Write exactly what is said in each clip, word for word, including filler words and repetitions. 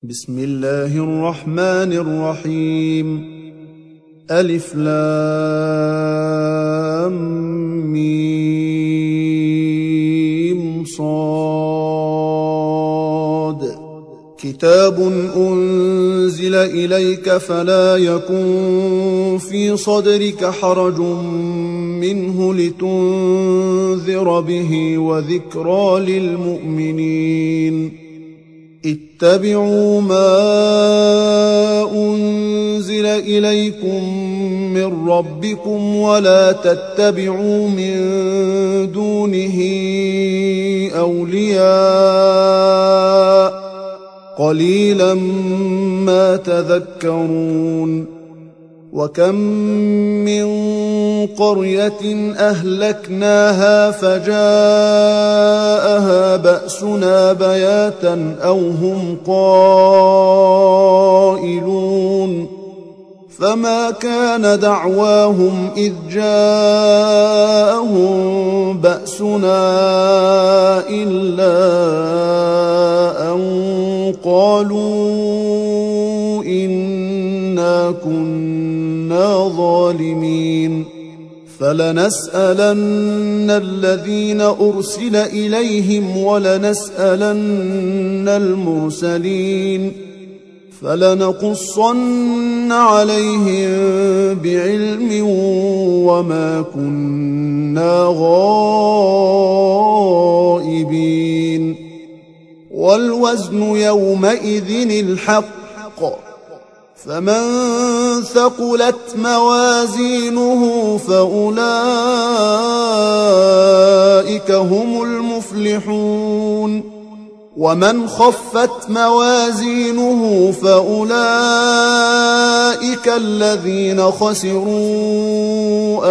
بسم الله الرحمن الرحيم. ألف لام ميم صاد. كتاب أنزل إليك فلا يكن في صدرك حرج منه لتنذر به وذكرى للمؤمنين. اتبعوا ما أنزل إليكم من ربكم ولا تتبعوا من دونه أولياء قليلا ما تذكرون. وكم من قرية أهلكناها فجاءها بأسنا بياتا أو هم قائلون. فما كان دعواهم إذ جاءهم بأسنا إلا أن قالوا إنا كنا ظالمين. فلنسألن الذين أرسل إليهم ولنسألن المرسلين فلنقصن عليهم بعلم وما كنا غائبين. والوزن يومئذ الحق فمن ثقلت موازينه فأولئك هم المفلحون. ومن خفت موازينه فأولئك الذين خسروا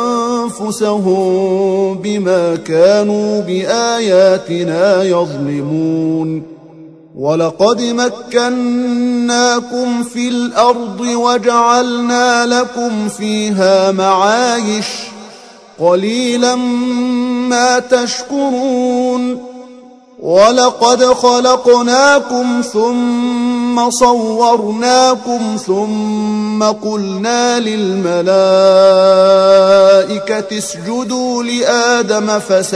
أنفسهم بما كانوا بآياتنا يظلمون. ولقد مكناكم في الأرض وجعلنا لكم فيها معايش قليلا ما تشكرون. ولقد خلقناكم ثم صورناكم ثم قلنا للملائكة اسجدوا لآدم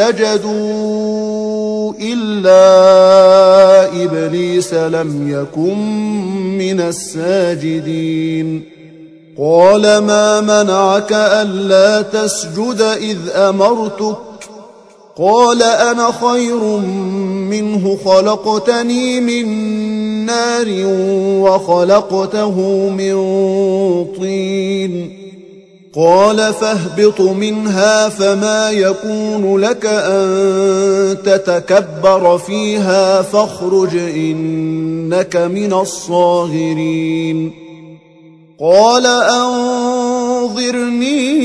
فسجدوا إلا إبليس لم يكن من الساجدين. قال ما منعك ألا تسجد إذ أمرتك؟ قال أنا خير منه خلقتني من نار وخلقته من طين. قال فاهبط منها فما يكون لك أن تتكبر فيها فاخرج إنك من الصاغرين. قال أنظرني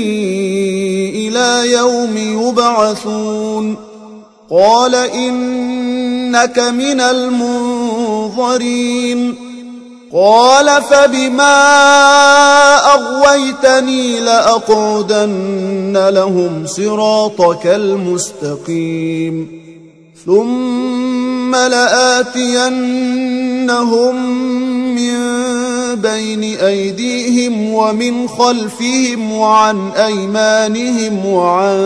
إلى يوم يبعثون. قال إنك من المنظرين. قال فبما أغويتني لأقعدن لهم صراطك المستقيم ثم لآتينهم من بين أيديهم ومن خلفهم وعن أيمانهم وعن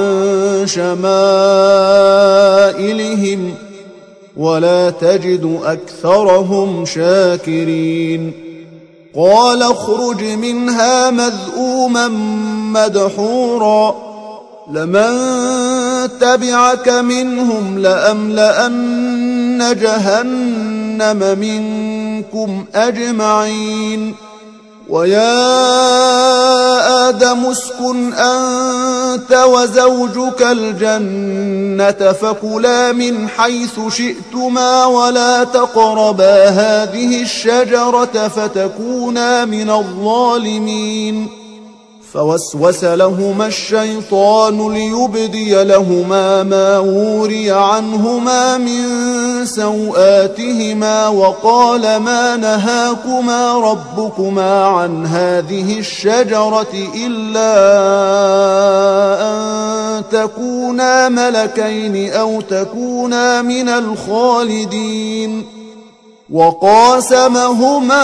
شمائلهم ولا تجد أكثرهم شاكرين. قال اخرج منها مذءوما مدحورا لمن تبعك منهم لأملأن جهنم منكم أجمعين. ويا آدم اسكن أنت وزوجك الجنة فكلا من حيث شئتما ولا تقربا هذه الشجرة فتكونا من الظالمين. فوسوس لهما الشيطان ليبدي لهما ما وري عنهما من سوآتهما وقال ما نهاكما ربكما عن هذه الشجرة إلا أن تكونا ملكين أو تكونا من الخالدين. وقاسمهما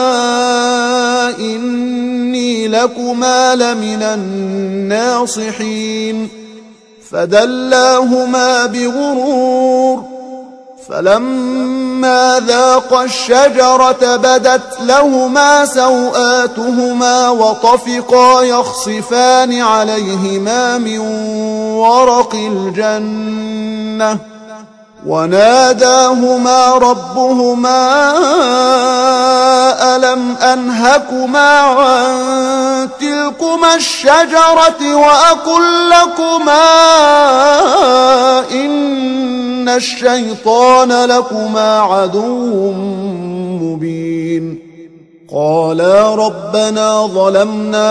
إني لكما لمن الناصحين فدلاهما بغرور فلما ذاقا الشجرة بدت لهما سوآتهما وطفقا يخصفان عليهما من ورق الجنة وناداهما ربهما ألم أنهكما عن تلكما الشجرة وأقل لكما إن الشيطان لكما عدو مبين قالا ربنا ظلمنا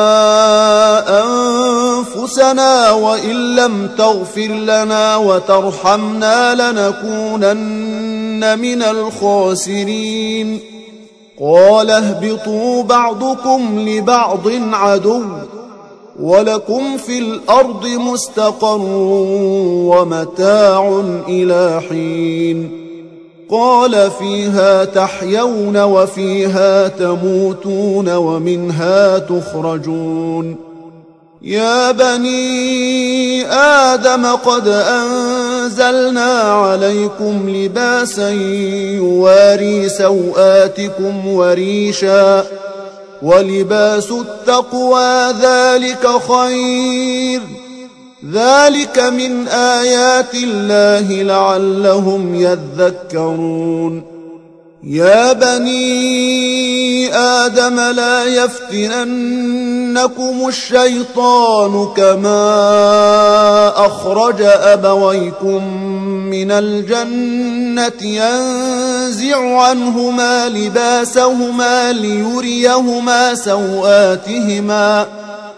أنفسنا وإن لم تغفر لنا وترحمنا لنكونن من الخاسرين قال اهبطوا بعضكم لبعض عدو ولكم في الأرض مستقر ومتاع إلى حين قال فيها تحيون وفيها تموتون ومنها تخرجون يا بني آدم قد أنزلنا عليكم لباسا يواري سوآتكم وريشا ولباس التقوى ذلك خير ذلك من آيات الله لعلهم يذكرون يا بني آدم لا يفتننكم الشيطان كما أخرج أبويكم من الجنة ينزع عنهما لباسهما ليريهما سوآتهما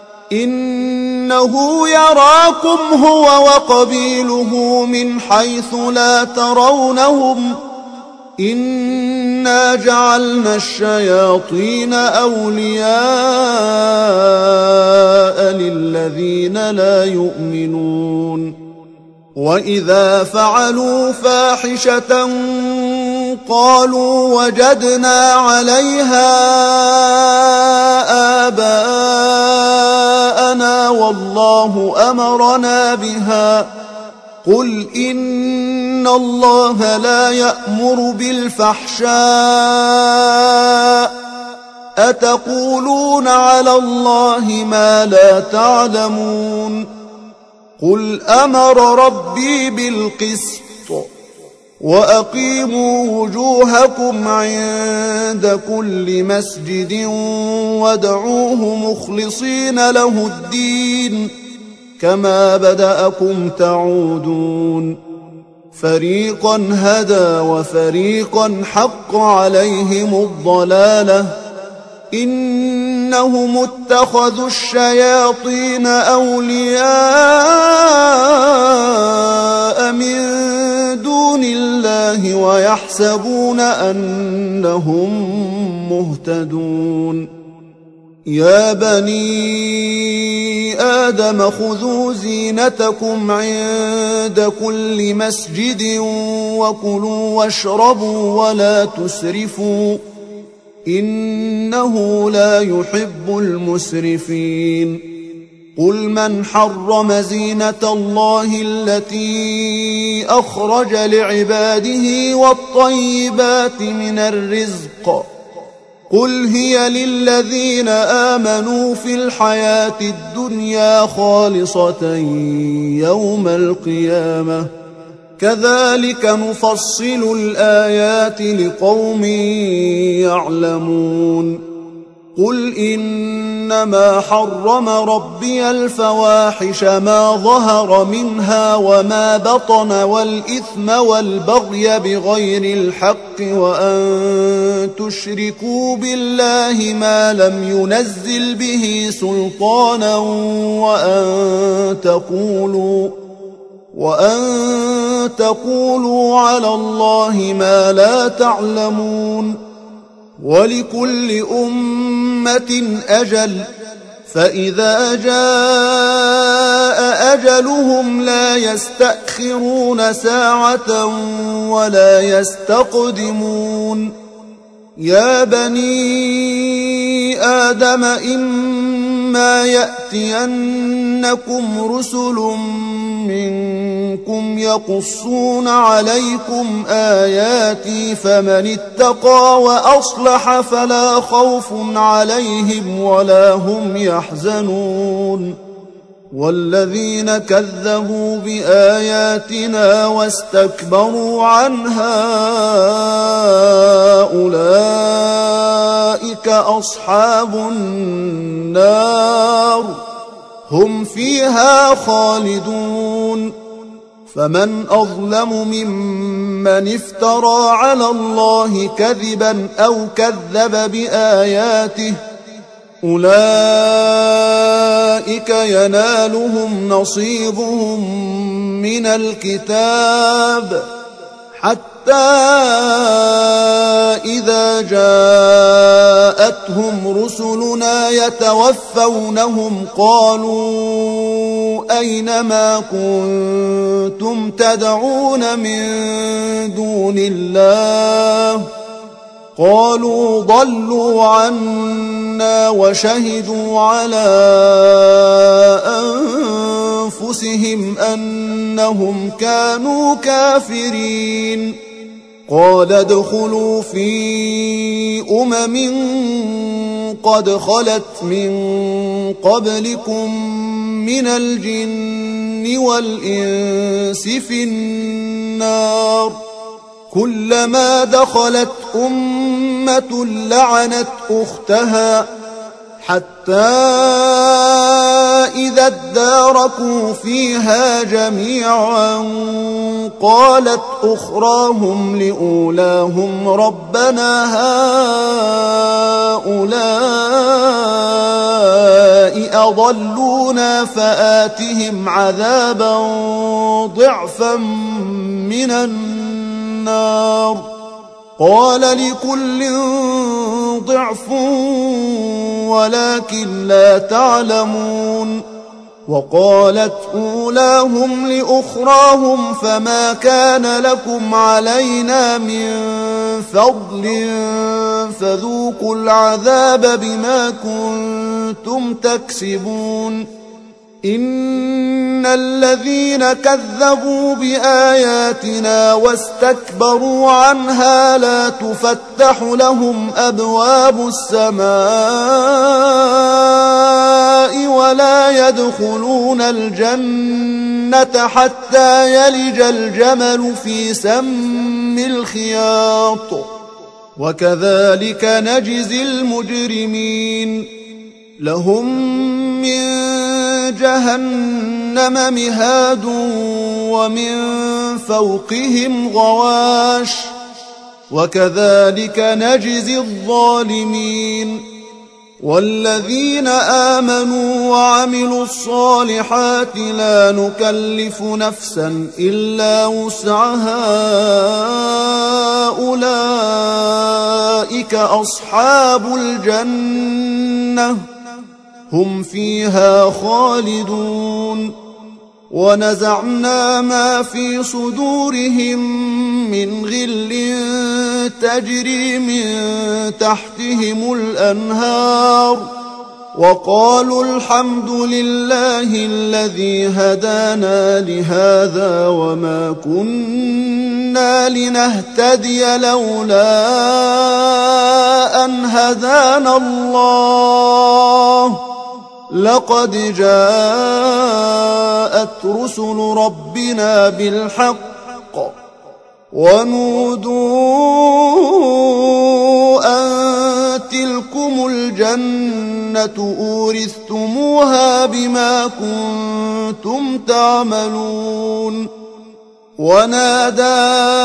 إنه يراكم هو وقبيله من حيث لا ترونهم إنا جعلنا الشياطين أولياء للذين لا يؤمنون وإذا فعلوا فاحشة قالوا وجدنا عليها آباءنا والله أمرنا بها قل إن الله لا يأمر بالفحشاء أتقولون على الله ما لا تعلمون قل أمر ربي بالقسط وأقيموا وجوهكم عند كل مسجد وادعوه مخلصين له الدين كما بدأكم تعودون فريقا هدى وفريقا حق عليهم الضلالة إنهم اتخذوا الشياطين أولياء من دون الله ويحسبون أنهم مهتدون يا بني آدم خذوا زينتكم عند كل مسجد وكلوا واشربوا ولا تسرفوا إنه لا يحب المسرفين قل من حرم زينة الله التي أخرج لعباده والطيبات من الرزق قل هي للذين آمنوا في الحياة الدنيا خالصة يوم القيامة كذلك نفصل الآيات لقوم يعلمون قل إنما حرم ربي الفواحش ما ظهر منها وما بطن والإثم والبغي بغير الحق وأن تشركوا بالله ما لم ينزل به سلطانا وأن تقولوا وأن تقولوا على الله ما لا تعلمون ولكل أمة أجل فإذا جاء أجلهم لا يستأخرون ساعة ولا يستقدمون. يا بني آدم إما يأتينكم رسل منكم يقصون عليكم آياتي فمن اتقى وأصلح فلا خوف عليهم ولا هم يحزنون. والذين كذبوا بآياتنا واستكبروا عنها أولئك أصحاب النار هم فيها خالدون. فمن أظلم ممن افترى على الله كذبا أو كذب بآياته أولئك ينالهم نصيبهم من الكتاب حتى إذا جاءتهم رسلنا يتوفونهم قالوا أين ما كنتم تدعون من دون الله قالوا ضلوا عنا وشهدوا على أنفسهم أنهم كانوا كافرين. قال ادخلوا في أمم قد خلت من قبلكم من الجن والإنس في النار كلما دخلت أمة لعنت أختها حتى إذا اداركوا فيها جميعا قالت أخراهم لأولاهم ربنا هؤلاء أضلونا فآتهم عذابا ضعفا من النار قال لكل ضعف ولكن لا تعلمون. وقالت أولاهم لأخراهم فما كان لكم علينا من فضل فذوقوا العذاب بما كنتم تكسبون. إن الذين كذبوا بآياتنا واستكبروا عنها لا تفتح لهم أبواب السماء ولا يدخلون الجنة حتى يلج الجمل في سم الخياط وكذلك نجزي المجرمين. لهم من جهنم مهاد ومن فوقهم غواش وكذلك نجزي الظالمين. والذين آمنوا وعملوا الصالحات لا نكلف نفسا إلا وسعها أولئك أصحاب الجنة هم فيها خالدون. ونزعنا ما في صدورهم من غل تجري من تحتهم الأنهار وقالوا الحمد لله الذي هدانا لهذا وما كنا لنهتدي لولا أن هدانا الله لقد جاءت رسل ربنا بالحق ونودوا أن تلكم الجنة أورثتموها بما كنتم تعملون. ونادى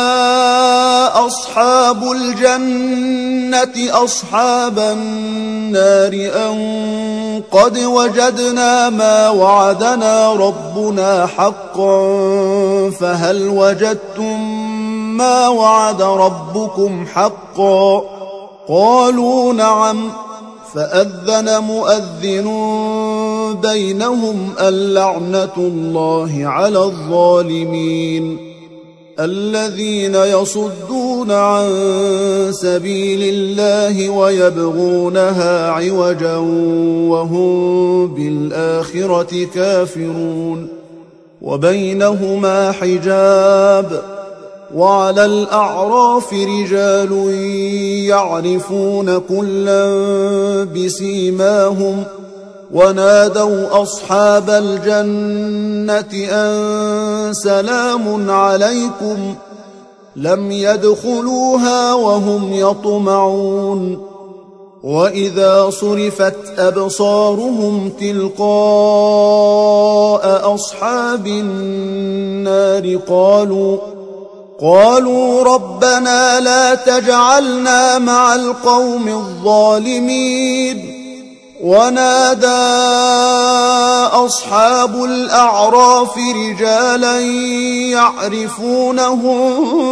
أصحاب الجنة أصحاب النار أن قد وجدنا ما وعدنا ربنا حقا فهل وجدتم ما وعد ربكم حقا قالوا نعم فأذن مؤذن بينهم اللعنة الله على الظالمين الذين يصدون عن سبيل الله ويبغونها عوجا وهم بالآخرة كافرون وبينهما حجاب وعلى الأعراف رجال يعرفون كلا بسيماهم ونادوا أصحاب الجنة أن سلام عليكم لم يدخلوها وهم يطمعون وإذا صرفت أبصارهم تلقاء أصحاب النار قالوا قالوا ربنا لا تجعلنا مع القوم الظالمين ونادى أصحاب الأعراف رجالا يعرفونهم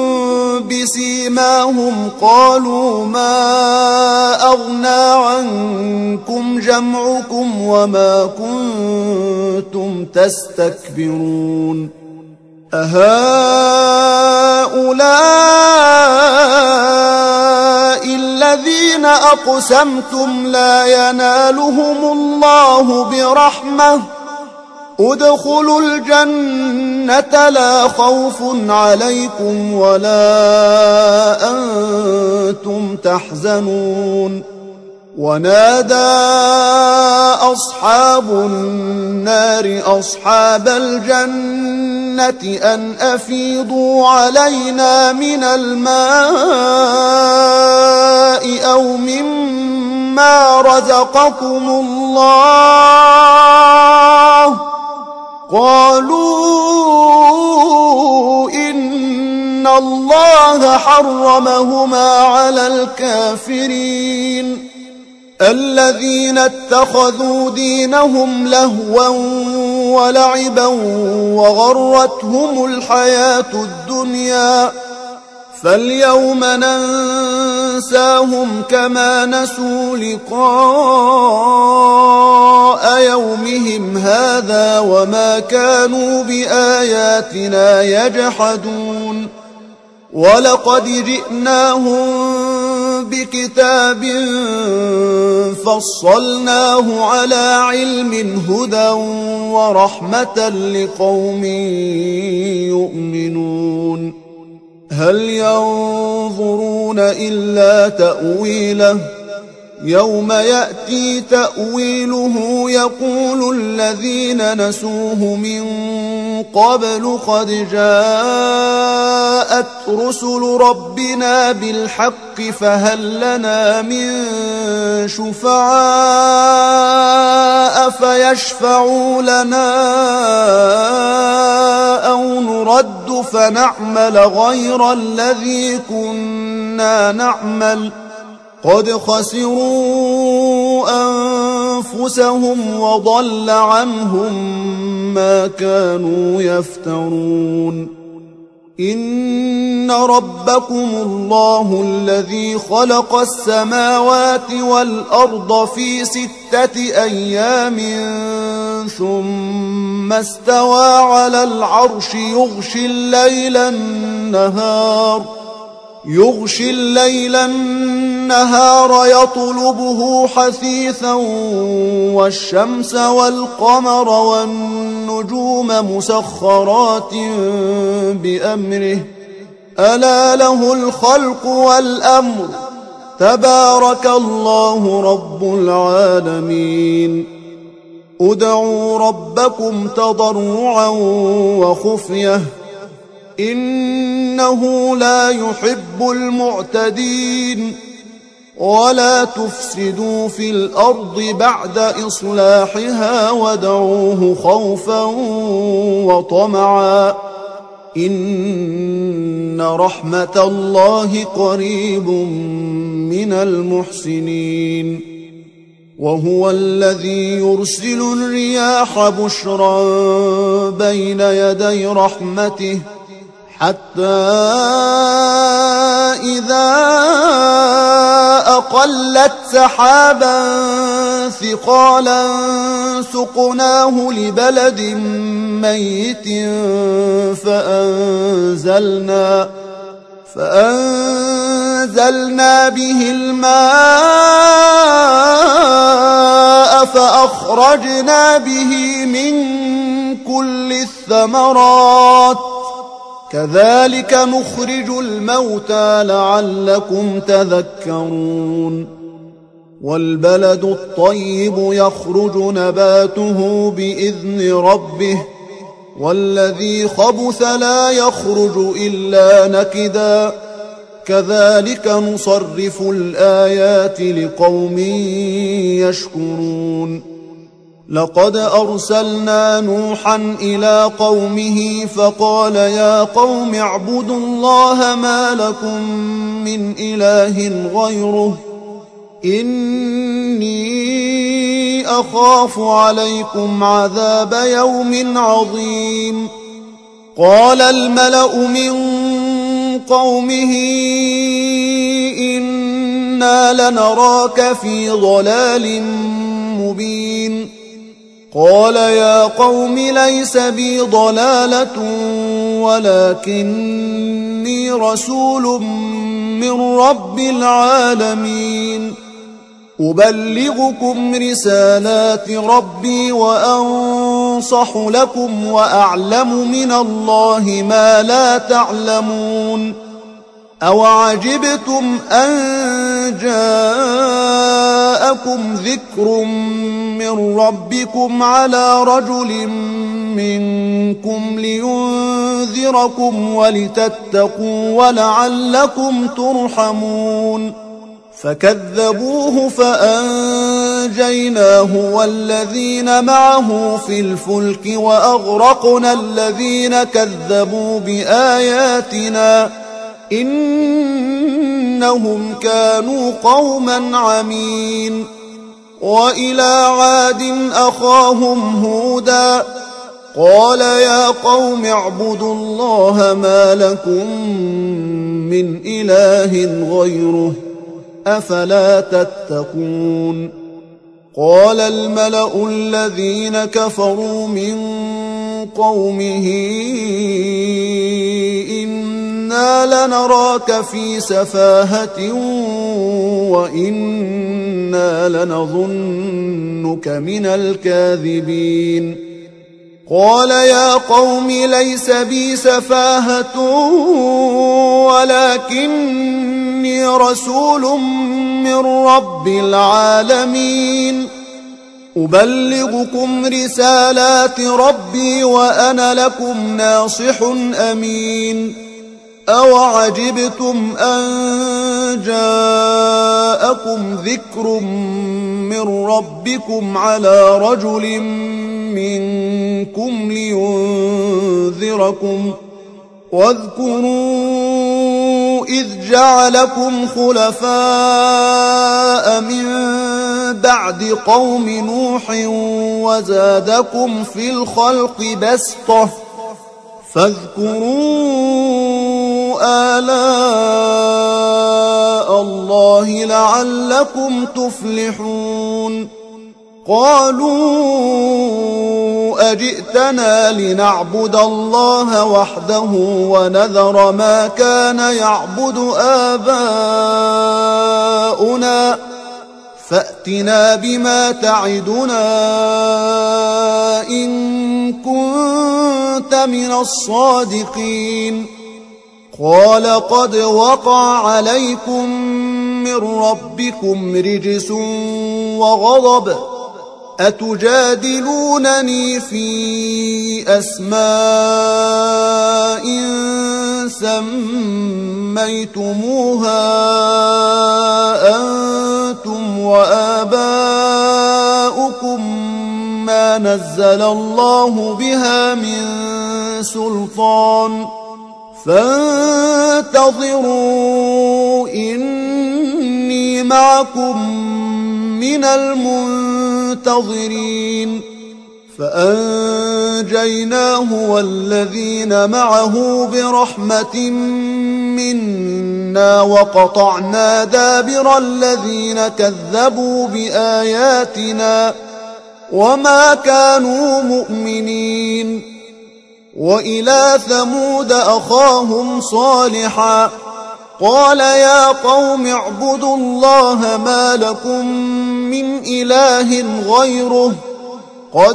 بسيماهم قالوا ما أغنى عنكم جمعكم وما كنتم تستكبرون أهؤلاء الذين أقسمتم لا ينالهم الله برحمة ادخلوا الجنة لا خوف عليكم ولا أنتم تحزنون ونادى أصحاب النار أصحاب الجنة أن أفيضوا علينا من الماء أو مما رزقكم الله قالوا إن الله حرمهما على الكافرين الذين اتخذوا دينهم لهوا ولعبا وغرتهم الحياة الدنيا فاليوم ننساهم كما نسوا لقاء يومهم هذا وما كانوا بآياتنا يجحدون ولقد جئناهم بكتاب فصلناه على علم هدى ورحمة لقوم يؤمنون هل ينظرون إلا تأويله يوم يأتي تأويله يقول الذين نسوه من قبل قد جاءت رسل ربنا بالحق فهل لنا من شفعاء فيشفعوا لنا أو نرد فنعمل غير الذي كنا نعمل قد خسروا أنفسهم وضل عنهم ما كانوا يفترون إن ربكم الله الذي خلق السماوات والأرض في ستة أيام ثم استوى على العرش يغشي الليل النهار يغشي الليل النهار يطلبه حثيثا والشمس والقمر والنجوم مسخرات بأمره ألا له الخلق والأمر تبارك الله رب العالمين ادعوا ربكم تضرعا وخفية إنه لا يحب المعتدين ولا تفسدوا في الأرض بعد إصلاحها وادعوه خوفا وطمعا إن رحمة الله قريب من المحسنين وهو الذي يرسل الرياح بشرا بين يدي رحمته حتى إذا أقلت سحابا ثقالا سقناه لبلد ميت فأنزلنا فأنزلنا به الماء فأخرجنا به من كل الثمرات كذلك نخرج الموتى لعلكم تذكرون والبلد الطيب يخرج نباته بإذن ربه والذي خبث لا يخرج إلا نكدا كذلك نصرف الآيات لقوم يشكرون لقد أرسلنا نوحا إلى قومه فقال يا قوم اعبدوا الله ما لكم من إله غيره إني أخاف عليكم عذاب يوم عظيم قال الملأ من قومه إنا لنراك في ضلال مبين قال يا قوم ليس بي ضلالة ولكني رسول من رب العالمين أبلغكم رسالات ربي وأنصح لكم وأعلم من الله ما لا تعلمون أوعجبتم أن جاءكم ذكر من ربكم على رجل منكم لينذركم ولتتقوا ولعلكم ترحمون فكذبوه فأنجيناه والذين معه في الفلك وأغرقنا الذين كذبوا بآياتنا إنهم كانوا قوما عمين وإلى عاد أخاهم هودا قال يا قوم اعبدوا الله ما لكم من إله غيره أفلا تتقون قال الملأ الذين كفروا من قومه إنا لنراك في سفاهة وإنا لنظنك من الكاذبين قال يا قوم ليس بي سفاهة ولكني رسول من رب العالمين أبلغكم رسالات ربي وأنا لكم ناصح أمين أوعجبتم أن جاءكم ذكر من ربكم على رجل منكم لينذركم واذكروا إذ جعلكم خلفاء من بعد قوم نوح وزادكم في الخلق بسطة فاذكروا آلاء الله لعلكم تفلحون قالوا أجئتنا لنعبد الله وحده ونذر ما كان يعبد آباؤنا فأتنا بما تعدنا إن كنت من الصادقين قال قد وقع عليكم من ربكم رجس وغضب أتجادلونني في أسماء سميتموها أنتم وآباؤكم ما نزل الله بها من سلطان فانتظروا إني معكم من المنتظرين فأنجيناه والذين معه برحمة منا إنا وقطعنا دابر الذين كذبوا بآياتنا وما كانوا مؤمنين. وإلى ثمود أخاهم صالحا قال يا قوم اعبدوا الله ما لكم من إله غيره قد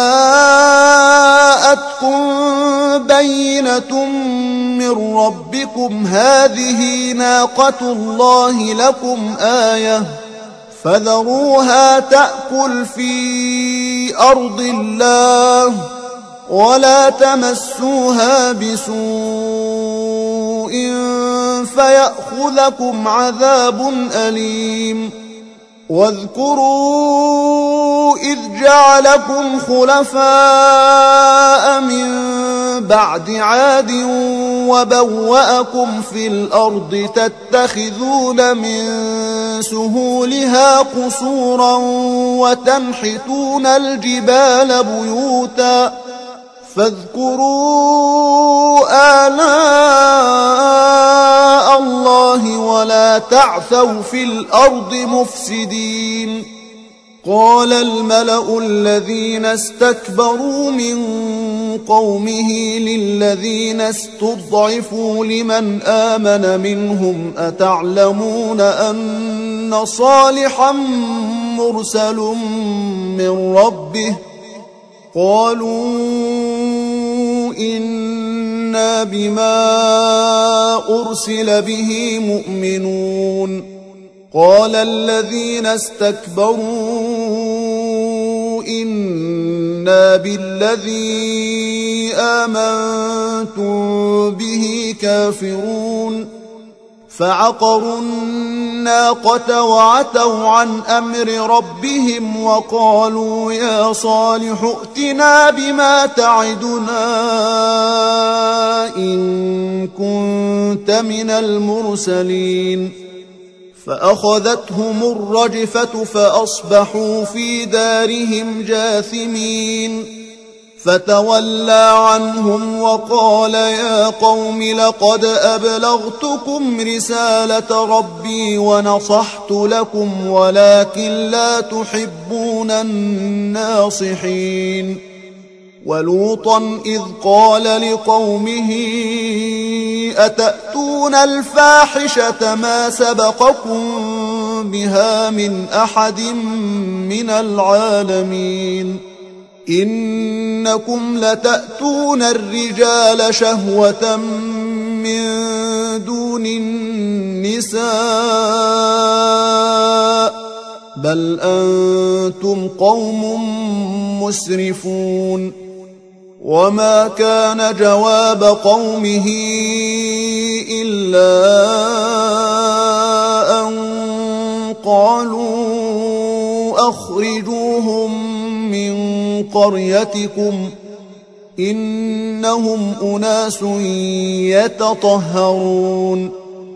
جاءتكم بينة من ربكم هذه ناقة الله لكم آية فذروها تأكل في أرض الله ولا تمسوها بسوء فيأخذكم عذاب أليم. واذكروا إذ جعلكم خلفاء من بعد عاد وبوأكم في الأرض تتخذون من سهولها قصورا وتنحتون الجبال بيوتا فاذكروا آلاء الله ولا تعثوا في الأرض مفسدين. قال الملأ الذين استكبروا من قومه للذين استضعفوا لمن آمن منهم أتعلمون أن صالحا مرسل من ربه قالوا إنا بما أرسل به مؤمنون. قال الذين استكبروا إنا بالذي آمنتم به كافرون. فعقروا الناقة وعتوا عن أمر ربهم وقالوا يا صالح ائتنا بما تعدنا إن كنت من المرسلين. فأخذتهم الرجفة فأصبحوا في دارهم جاثمين. فتولى عنهم وقال يا قوم لقد أبلغتكم رسالة ربي ونصحت لكم ولكن لا تحبون الناصحين. ولوطا إذ قال لقومه أتأتون الفاحشة ما سبقكم بها من أحد من العالمين إنكم لتأتون الرجال شهوة من دون النساء بل أنتم قوم مسرفون. وما كان جواب قومه إلا أن قالوا أخرجوهم من قريتكم إنهم أناس يتطهرون.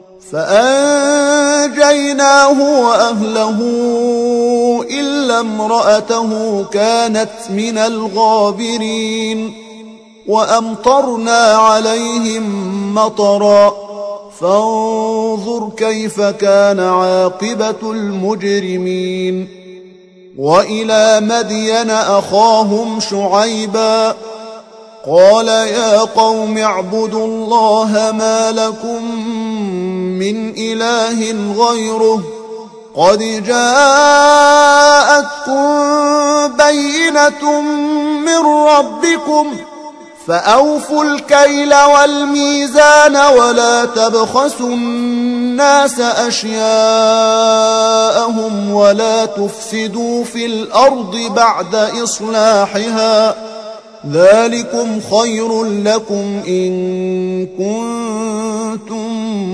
فأنجيناه وأهله إلا امرأته كانت من الغابرين. وأمطرنا عليهم مطرا فانظر كيف كان عاقبة المجرمين. وإلى مدين أخاهم شعيبا قال يا قوم اعبدوا الله ما لكم من إله غيره قد جاءتكم بينة من ربكم فأوفوا الكيل والميزان ولا تبخسوا الناس أشياءهم ولا تفسدوا في الأرض بعد إصلاحها ذلكم خير لكم إن كنتم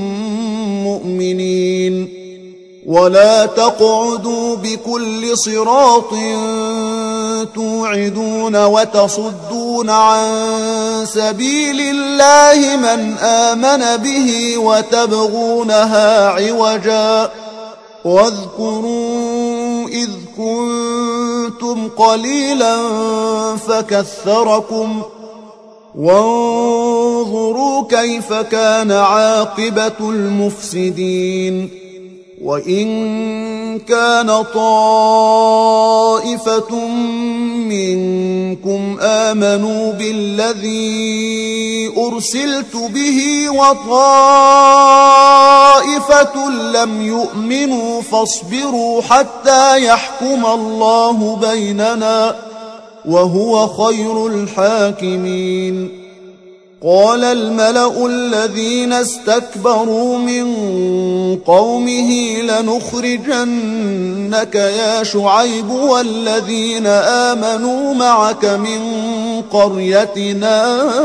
مؤمنين. ولا تقعدوا بكل صراط توعدون وتصدون عن سبيل الله من آمن به وتبغونها عوجا واذكروا إذ كنتم قليلا فكثركم وانظروا كيف كان عاقبة المفسدين. وإن كان طائفة منكم آمنوا بالذي أرسلت به وطائفة لم يؤمنوا فاصبروا حتى يحكم الله بيننا وهو خير الحاكمين. قال الملأ الذين استكبروا من قومه لنخرجنك يا شعيب والذين آمنوا معك من قريتنا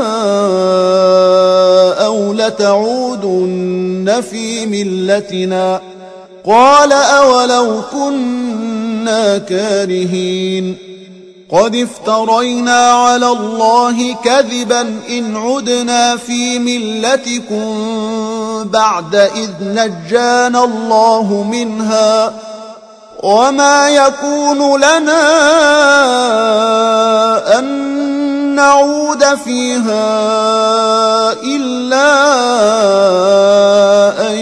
أو لتعودن في ملتنا. قال أولو كنا كارهين قد افترينا على الله كذبا إن عدنا في ملتكم بعد إذ نجانا الله منها وما يكون لنا أن نعود فيها إلا أن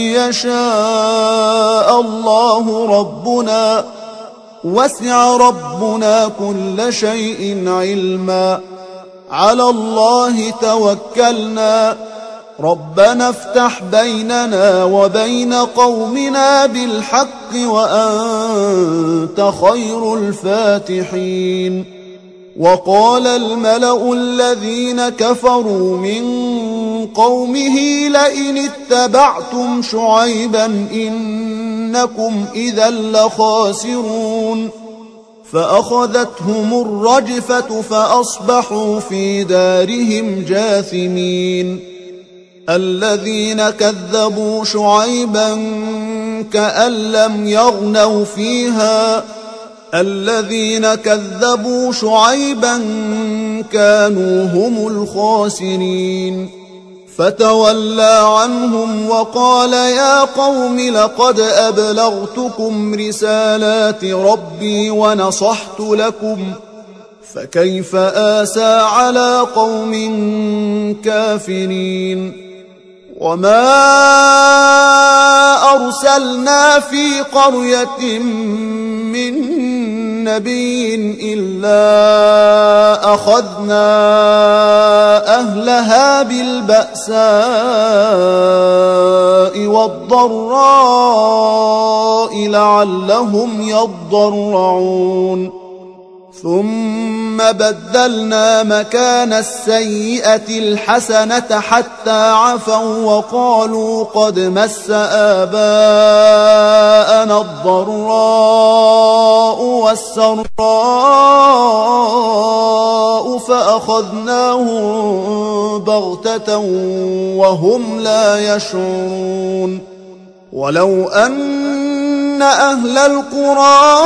يشاء الله ربنا وسع ربنا كل شيء علما على الله توكلنا ربنا افتح بيننا وبين قومنا بالحق وأنت خير الفاتحين. وقال الملأ الذين كفروا من قومه لئن اتبعتم شعيبا إنكم إذا لخاسرون. فأخذتهم الرجفة فأصبحوا في دارهم جاثمين. الذين كذبوا شعيبا كأن لم يغنوا فيها الذين كذبوا شعيبا كانوا هم الخاسرين. فتولى عنهم وقال يا قوم لقد أبلغتكم رسالات ربي ونصحت لكم فكيف آسى على قوم كافرين. وما أرسلنا في قرية من نبي إلا أخذنا أهلها بالبأساء والضراء لعلهم يضرعون. ثم بدلنا مكان السيئة الحسنة حتى عفوا وقالوا قد مس آباءنا الضراء والسراء فأخذناهم بغتة وهم لا يشعرون. ولو أن أهل القرى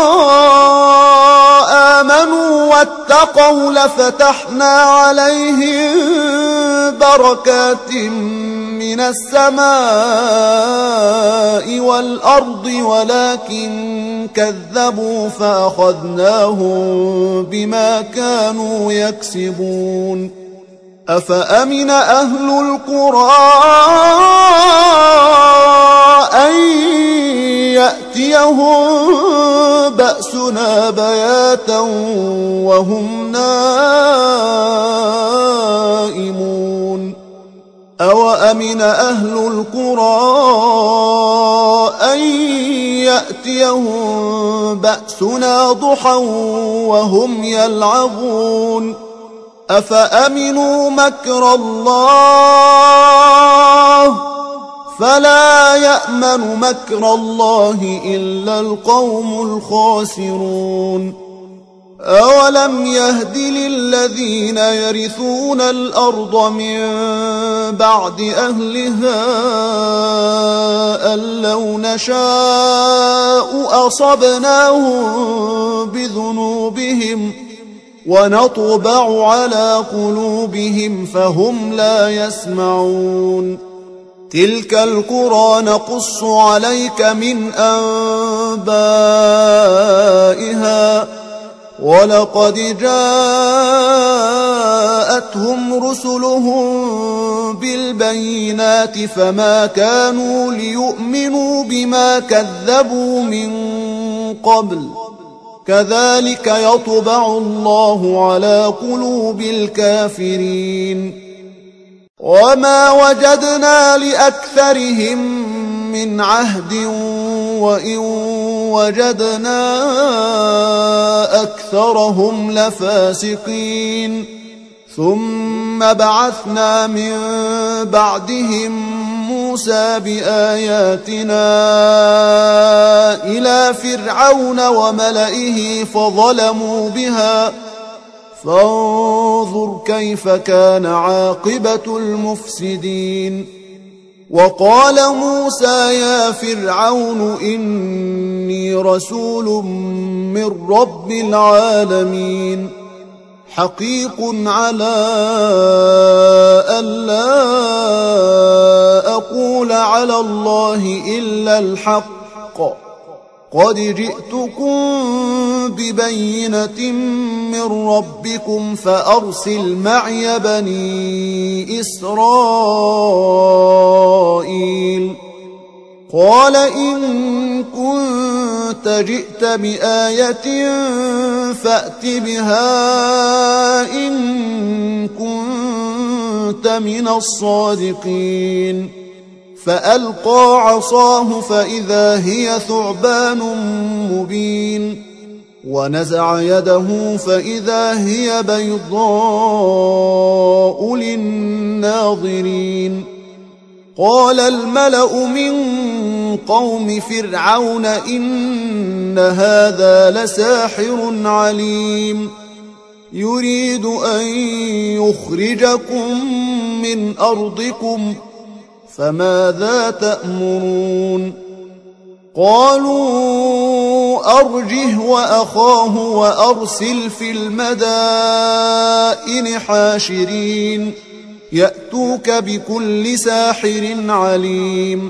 آمنوا واتقوا لفتحنا عليهم بركات من السماء والأرض ولكن كذبوا فأخذناهم بما كانوا يكسبون. أفأمن أهل القرى أن يأتيهم بأسنا بياتا وهم نائمون. أوأمن أهل القرى أن يأتيهم بأسنا ضحى وهم يلعبون. أفأمنوا مكر الله فلا يأمن مكر الله إلا القوم الخاسرون. أولم يهد للذين يرثون الأرض من بعد أهلها أن لو نشاء أصبناهم بذنوبهم ونطبع على قلوبهم فهم لا يسمعون. تلك القرى نقص عليك من أنبائها ولقد جاءتهم رسلهم بالبينات فما كانوا ليؤمنوا بما كذبوا من قبل كذلك يطبع الله على قلوب الكافرين وما وجدنا لأكثرهم من عهد وإن وجدنا أكثرهم لفاسقين ثم بعثنا من بعدهم موسى بآياتنا إلى فرعون وملئه فظلموا بها فانظر كيف كان عاقبة المفسدين وقال موسى يا فرعون إني رسول من رب العالمين حقيق على ألا أقول على الله إلا الحق قد جئتكم ببينة من ربكم فأرسل معي بني إسرائيل قال إن كنت جئت بآية فأت بها إن كنت من الصادقين فألقى عصاه فإذا هي ثعبان مبين ونزع يده فإذا هي بيضاء للناظرين قال الملأ من قوم فرعون إن هذا لساحر عليم يريد أن يخرجكم من أرضكم فماذا تأمرون قالوا أرجه وأخاه وأرسل في المدائن حاشرين يأتوك بكل ساحر عليم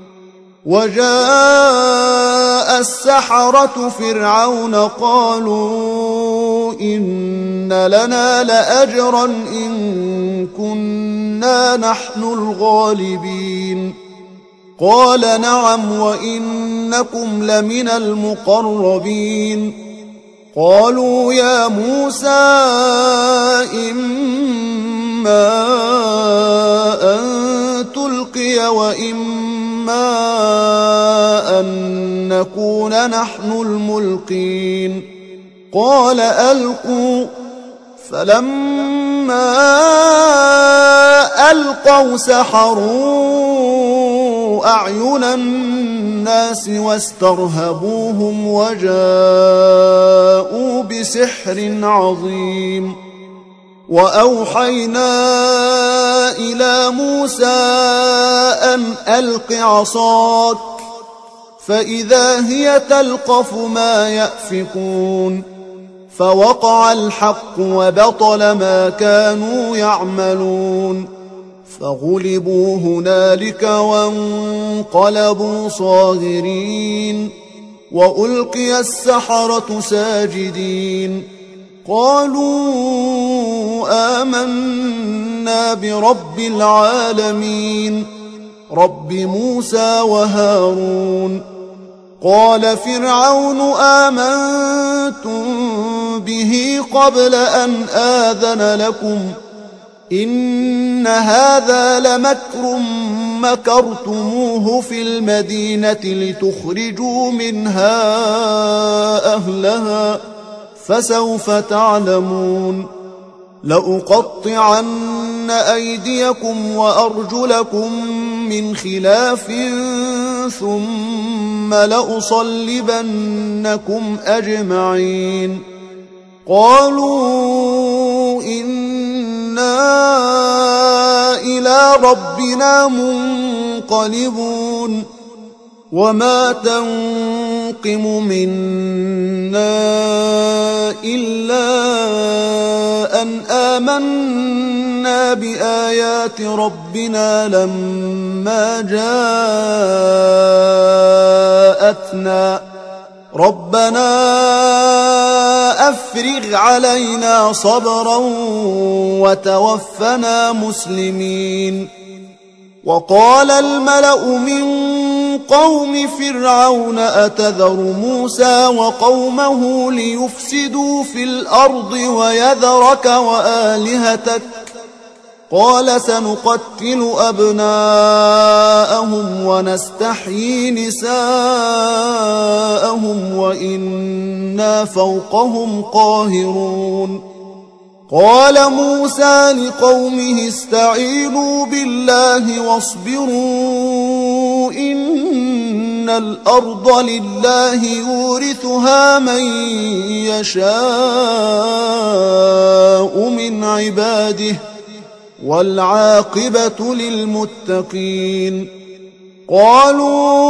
وجاء السحرة فرعون قالوا إن لنا لأجرا إن كنا نحن الغالبين قال نعم وإنكم لمن المقربين قالوا يا موسى إما أن تلقي وإما أن نكون نحن الملقين قال ألقوا فلما ألقوا سحروا أعين الناس واسترهبوهم وجاءوا بسحر عظيم وأوحينا إلى موسى أن ألق عصاك فإذا هي تلقف ما يأفكون فوقع الحق وبطل ما كانوا يعملون فغلبوا هنالك وانقلبوا صاغرين وألقي السحرة ساجدين قالوا آمنا برب العالمين رب موسى وهارون قال فرعون آمنتم به قبل أن آذن لكم إن هذا لمكر مكرتموه في المدينة لتخرجوا منها أهلها فسوف تعلمون لأقطعن أيديكم وأرجلكم من خلاف ثم لأصلبنكم أجمعين قالوا إنا إلى ربنا منقلبون وما تنقم منا إلا أن آمنا بآيات ربنا لما جاءتنا ربنا أفرغ علينا صبرا وتوفنا مسلمين. وقال الملأ من قوم فرعون أتذر موسى وقومه ليفسدوا في الأرض ويذرك وآلهتك؟ قال سنقتل أبناءهم ونستحيي نساءهم وإنا فوقهم قاهرون. قال موسى لقومه استعينوا بالله واصبروا إن الأرض لله يورثها من يشاء من عباده والعاقبة للمتقين. قالوا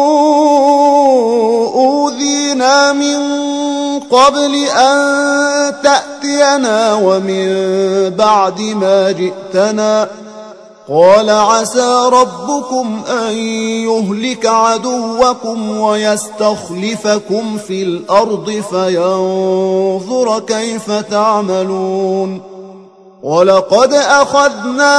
أوذينا من قبل أن تأتينا ومن بعد ما جئتنا. قال عسى ربكم أن يهلك عدوكم ويستخلفكم في الأرض فينظر كيف تعملون. ولقد أخذنا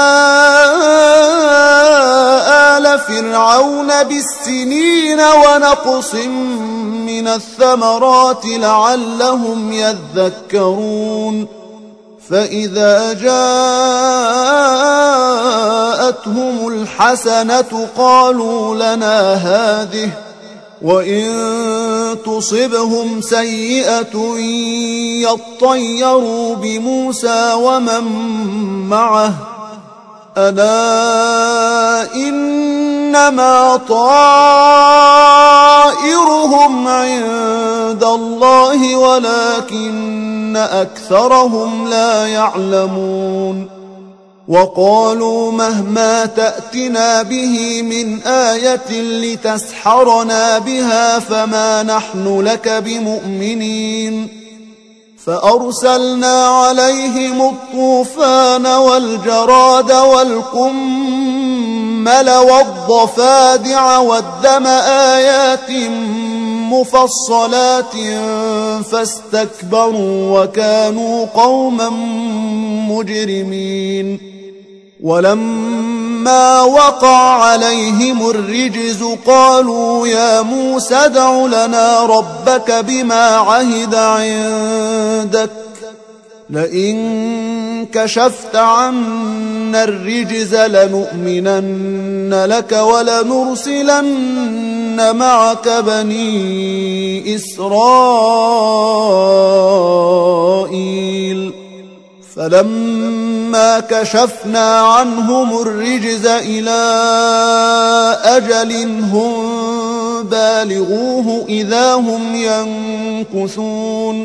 آل فرعون بالسنين ونقص من الثمرات لعلهم يذكرون. فإذا جاءتهم الحسنة قالوا لنا هذه وإن تصبهم سيئة يطيروا بموسى ومن معه ألا إنما طائرهم عند الله ولكن أكثرهم لا يعلمون. وقالوا مهما تأتنا به من آية لتسحرنا بها فما نحن لك بمؤمنين. فأرسلنا عليهم الطوفان والجراد والقمل والضفادع والدم آيات مفصلات فاستكبروا وكانوا قوما مجرمين. ولما وقع عليهم الرجز قالوا يا موسى ادع لنا ربك بما عهد عندك لئن كشفت عنا الرجز لنؤمنن لك ولنرسلن معك بني إسرائيل. فلما كشفنا عنهم الرجز إلى أجل هم بالغوه إذا هم ينكثون.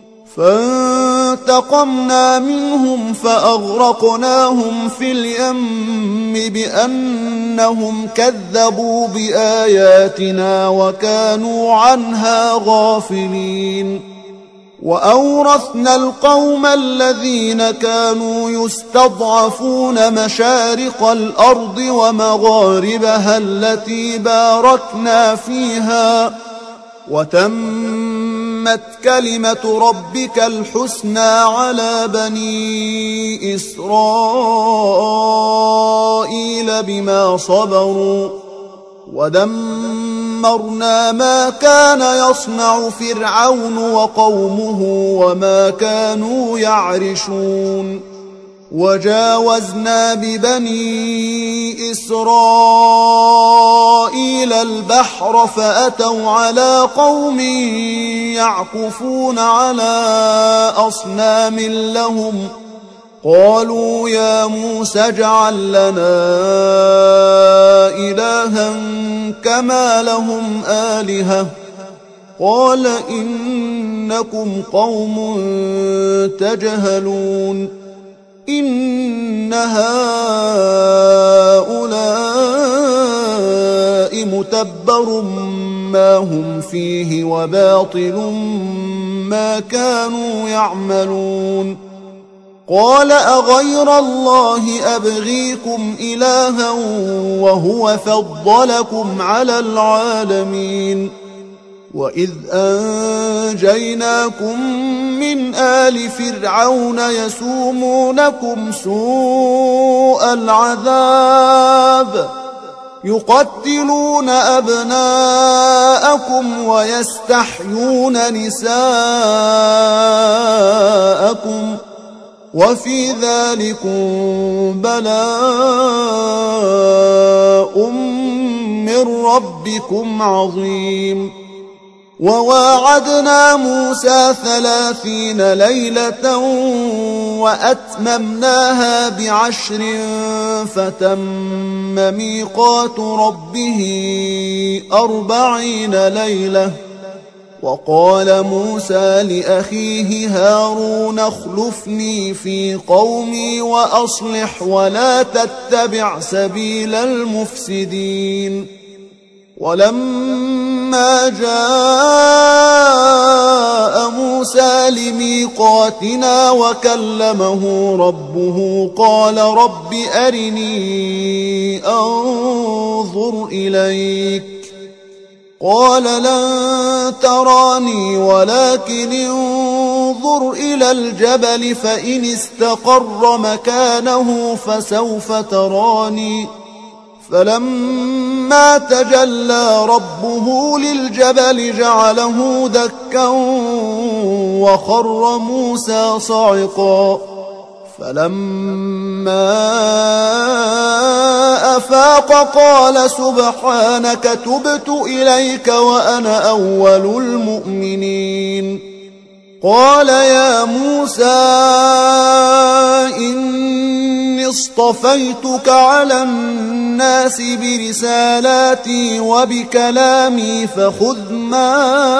فانتقمنا منهم فأغرقناهم في اليم بأنهم كذبوا بآياتنا وكانوا عنها غافلين. وأورثنا القوم الذين كانوا يستضعفون مشارق الأرض ومغاربها التي باركنا فيها وتمت كلمة ربك الحسنى على بني إسرائيل بما صبروا ودمرنا ما كان يصنع فرعون وقومه وما كانوا يعرشون. وجاوزنا ببني إسرائيل البحر فأتوا على قوم يعكفون على أصنام لهم قالوا يا موسى اجعل لنا إلها كما لهم آلهة قال إنكم قوم تجهلون. إن هؤلاء متبر ما هم فيه وباطل ما كانوا يعملون. قال أغير الله أبغيكم إلها وهو فضلكم على العالمين وإذ أنجيناكم من آل فرعون يسومونكم سوء العذاب يقتلون أبناءكم ويستحيون نساءكم وفي ذلكم بلاء من ربكم عظيم. وواعدنا موسى ثلاثين ليلة وأتممناها بعشر فتم ميقات ربه أربعين ليلة. وقال موسى لأخيه هارون اخلفني في قومي وأصلح ولا تتبع سبيل المفسدين. ولما جاء موسى لميقاتنا وكلمه ربه قال رب أرني أنظر إليك قال لن تراني ولكن انظر إلى الجبل فإن استقر مكانه فسوف تراني. فلما تجلى ربه للجبل جعله دكا وخر موسى صعقا. فلما أفاق قال سبحانك تبت إليك وأنا أول المؤمنين. قال يا موسى إني اصطفيتك على الناس برسالاتي وبكلامي فخذ ما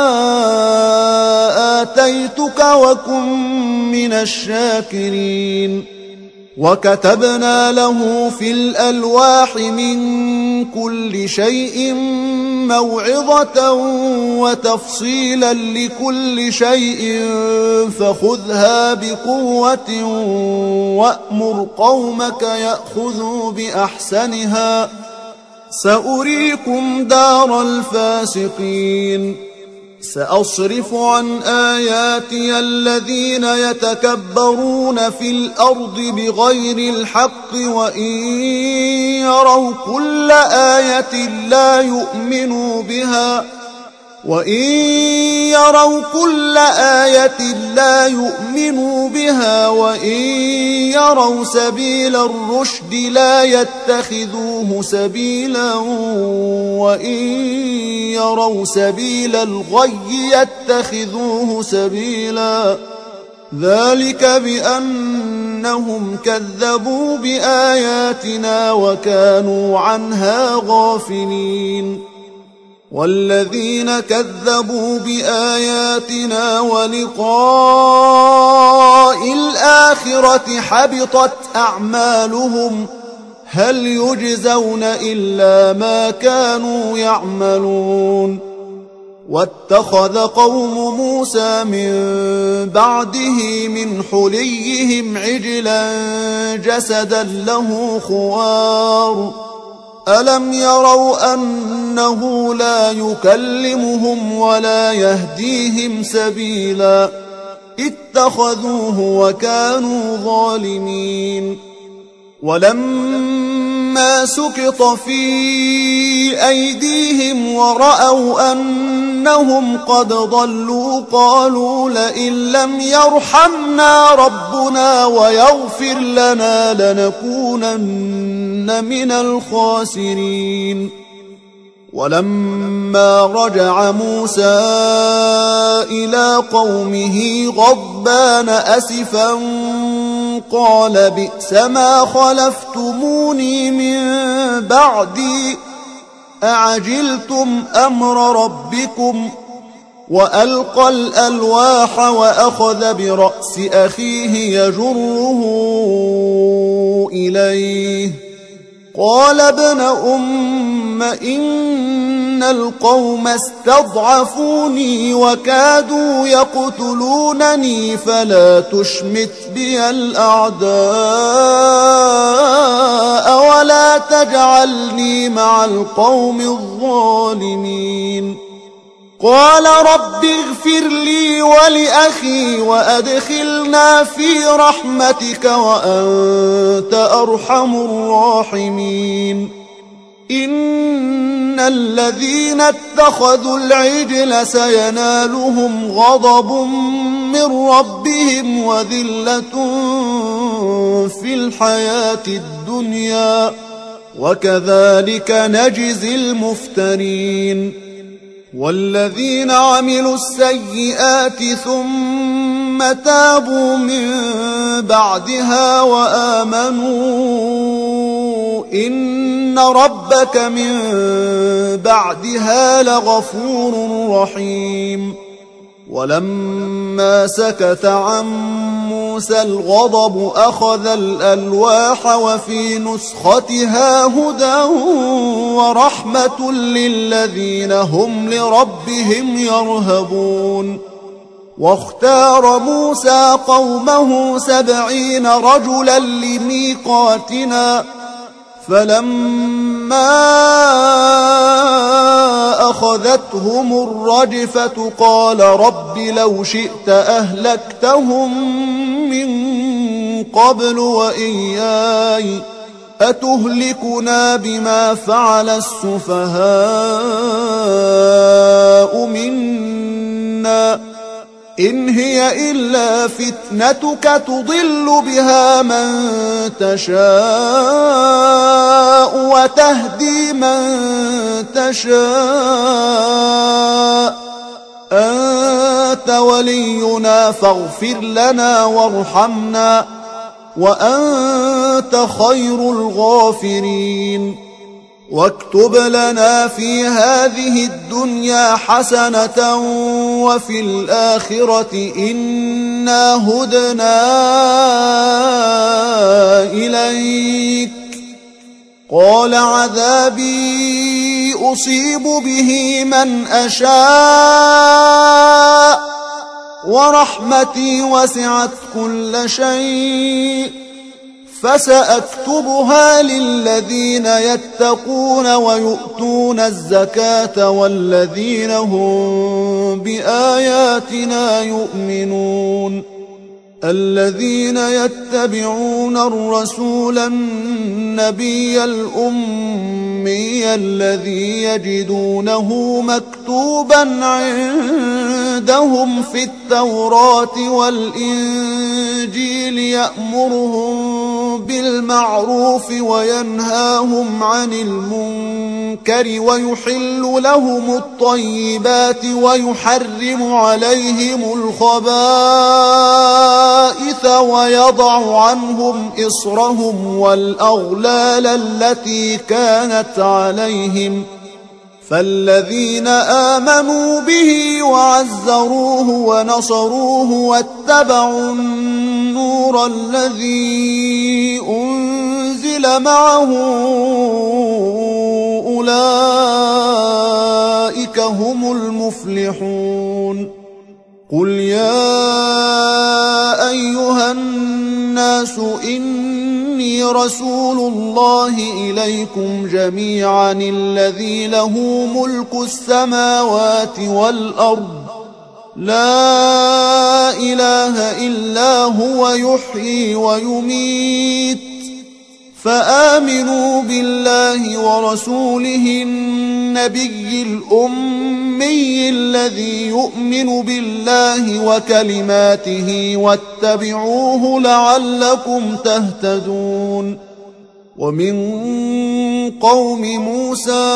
آتيتك وكن من الشاكرين. وكتبنا له في الألواح من كل شيء موعظة وتفصيلا لكل شيء فخذها بقوة وأمر قومك يأخذوا بأحسنها سأريكم دار الفاسقين. سأصرف عن آياتي الذين يتكبرون في الأرض بغير الحق وإن يروا كل آية لا يؤمنوا بها وإن يروا كل آية لا يؤمنوا بها وإن يروا سبيل الرشد لا يتخذوه سبيلا وإن يروا سبيل الغي يتخذوه سبيلا. ذلك بأنهم كذبوا بآياتنا وكانوا عنها غافلين. والذين كذبوا بآياتنا ولقاء الآخرة حبطت أعمالهم هل يجزون إلا ما كانوا يعملون. واتخذ قوم موسى من بعده من حليهم عجلا جسدا له خوار ألم يروا أنه لا يكلمهم ولا يهديهم سبيلا اتخذوه وكانوا ظالمين. ولما سقط في أيديهم ورأوا أنهم قد ضلوا قالوا لئن لم يرحمنا ربنا ويغفر لنا لنكونن من الخاسرين. ولما رجع موسى إلى قومه غضبان أسفا قال بئس ما خلفتموني من بعدي أعجلتم أمر ربكم. وألقى الألواح وأخذ برأس أخيه يجره إليه قال ابن أم إن القوم استضعفوني وكادوا يقتلونني فلا تشمت بي الأعداء ولا تجعلني مع القوم الظالمين. قال رب اغفر لي ولأخي وأدخلنا في رحمتك وأنت أرحم الراحمين. إن الذين اتخذوا العجل سينالهم غضب من ربهم وذلة في الحياة الدنيا وكذلك نجزي المفترين. والذين عملوا السيئات ثم تابوا من بعدها وآمنوا إن ربك من بعدها لغفور رحيم. ولما سكت عن موسى الغضب أخذ الألواح وفي نسختها هدى ورحمة للذين هم لربهم يرهبون. واختار موسى قومه سبعين رجلا لميقاتنا فلما أخذتهم الرجفة قال رب لو شئت أهلكتهم من قبل وإياي أتهلكنا بما فعل السفهاء منا إن هي إلا فتنتك تضل بها من تشاء وتهدي من تشاء أنت ولينا فاغفر لنا وارحمنا وأنت خير الغافرين. واكتب لنا في هذه الدنيا حسنة وفي الآخرة إنا هدنا إليك. قال عذابي أصيب به من أشاء ورحمتي وسعت كل شيء فسأكتبها للذين يتقون ويؤتون الزكاة والذين هم بآياتنا يؤمنون. الذين يتبعون الرسول النبي الأمي الذي يجدونه مكتوبا عندهم في التوراة والإنجيل يأمرهم بالمعروف وينهاهم عن المنكر ويحل لهم الطيبات ويحرم عليهم الخبائث ويضع عنهم إصرهم والأغلال التي كانت عليهم. فالذين آمنوا به وعزروه ونصروه واتبعوا النور الذي أنزل معه أولئك هم المفلحون. قل يا أيها الناس إني رسول الله إليكم جميعا الذي له ملك السماوات والأرض لا إله إلا هو يحيي ويميت فآمنوا بالله ورسوله النبي الأمي الذي يؤمن بالله وكلماته واتبعوه لعلكم تهتدون. ومن قوم موسى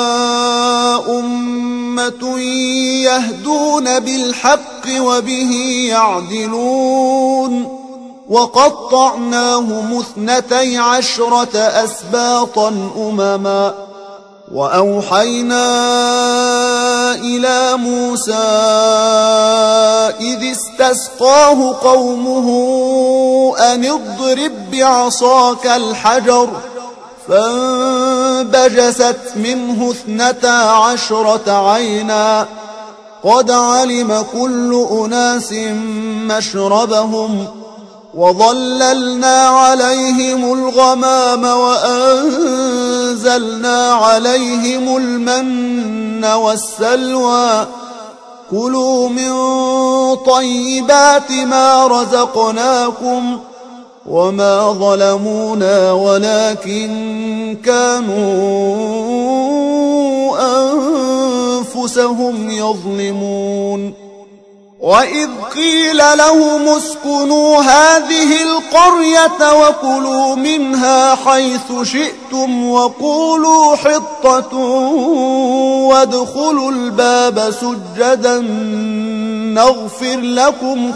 أمة يهدون بالحق وبه يعدلون. وقطعناهم اثنتي عشرة أسباطا أمما وأوحينا إلى موسى إذ استسقاه قومه أن اضرب بعصاك الحجر فانبجست منه اثنتا عشرة عينا قد علم كل أناس مشربهم وظللنا عليهم الغمام وأنزلنا عليهم المن والسلوى كلوا من طيبات ما رزقناكم وما ظلمونا ولكن كانوا أنفسهم يظلمون وإذ قيل لهم اسكنوا هذه القرية وكلوا منها حيث شئتم وقولوا حطة وادخلوا الباب سجدا نغفر لكم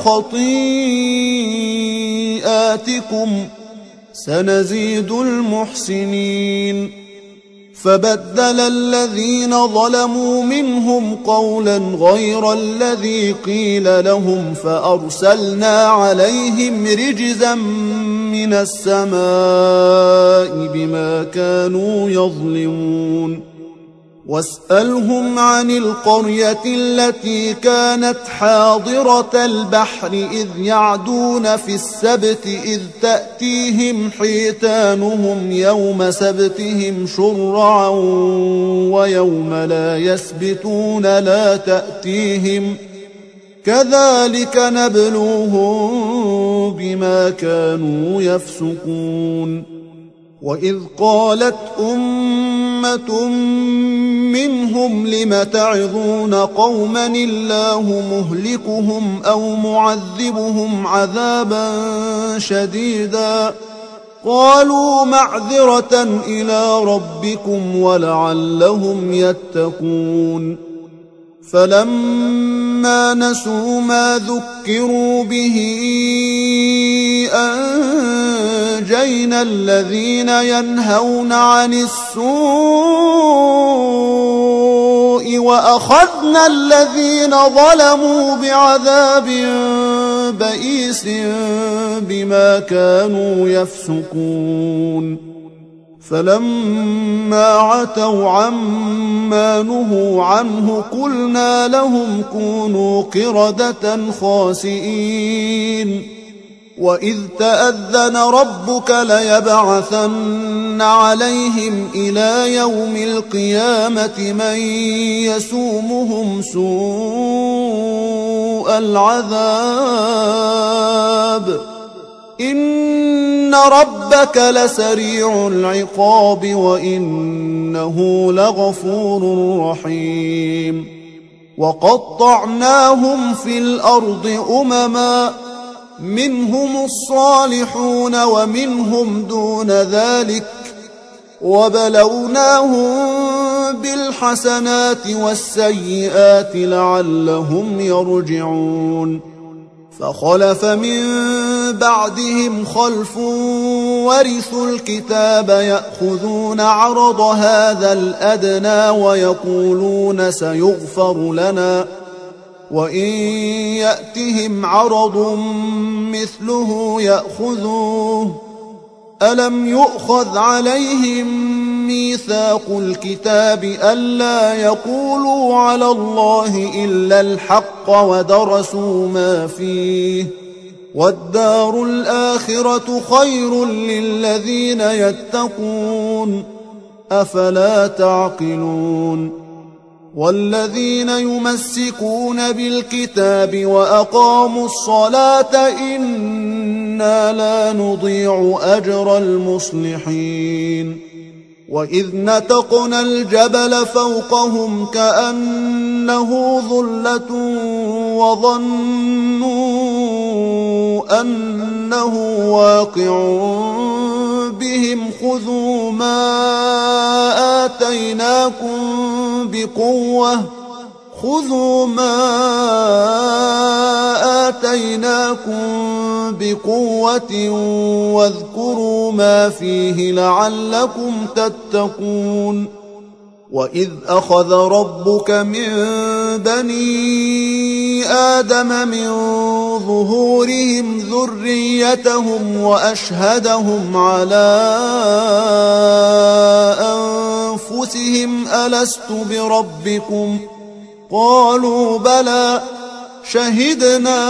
خطيئاتكم سنزيد المحسنين فبدل الذين ظلموا منهم قولا غير الذي قيل لهم فأرسلنا عليهم رجزا من السماء بما كانوا يظلمون واسألهم عن القرية التي كانت حاضرة البحر إذ يعدون في السبت إذ تأتيهم حيتانهم يوم سبتهم شرعا ويوم لا يسبتون لا تأتيهم كذلك نبلوهم بما كانوا يفسقون وإذ قالت أمة منهم لم تعظون قوما الله مهلكهم أو معذبهم عذابا شديدا قالوا معذرة إلى ربكم ولعلهم يتقون فلما نسوا ما ذكروا به أنجينا الذين ينهون عن السوء وأخذنا الذين ظلموا بعذاب بئيس بما كانوا يفسقون فلما عتوا عما نهوا عنه قلنا لهم كونوا قردة خاسئين وإذ تأذن ربك ليبعثن عليهم إلى يوم القيامة من يسومهم سوء العذاب إن ربك لسريع العقاب وإنه لغفور رحيم وقطعناهم في الأرض أمما منهم الصالحون ومنهم دون ذلك وبلوناهم بالحسنات والسيئات لعلهم يرجعون فخلف من بعدهم خلف ورثوا الكتاب يأخذون عرض هذا الأدنى ويقولون سيغفر لنا وإن يأتهم عرض مثله يأخذوه ألم يؤخذ عليهم ميثاق الكتاب ألا يقولوا على الله إلا الحق ودرسوا ما فيه والدار الآخرة خير للذين يتقون أفلا تعقلون والذين يمسكون بالكتاب وأقاموا الصلاة إنا لا نضيع أجر المصلحين وإذ نتقنا الجبل فوقهم كأنه ظلة وظنوا أنه واقع بهم خذوا ما آتيناكم بقوة خذوا ما آتيناكم بقوة واذكروا ما فيه لعلكم تتقون وإذ أخذ ربك من بني آدم من ظهورهم ذريتهم وأشهدهم على أنفسهم ألست بربكم قالوا بلى شهدنا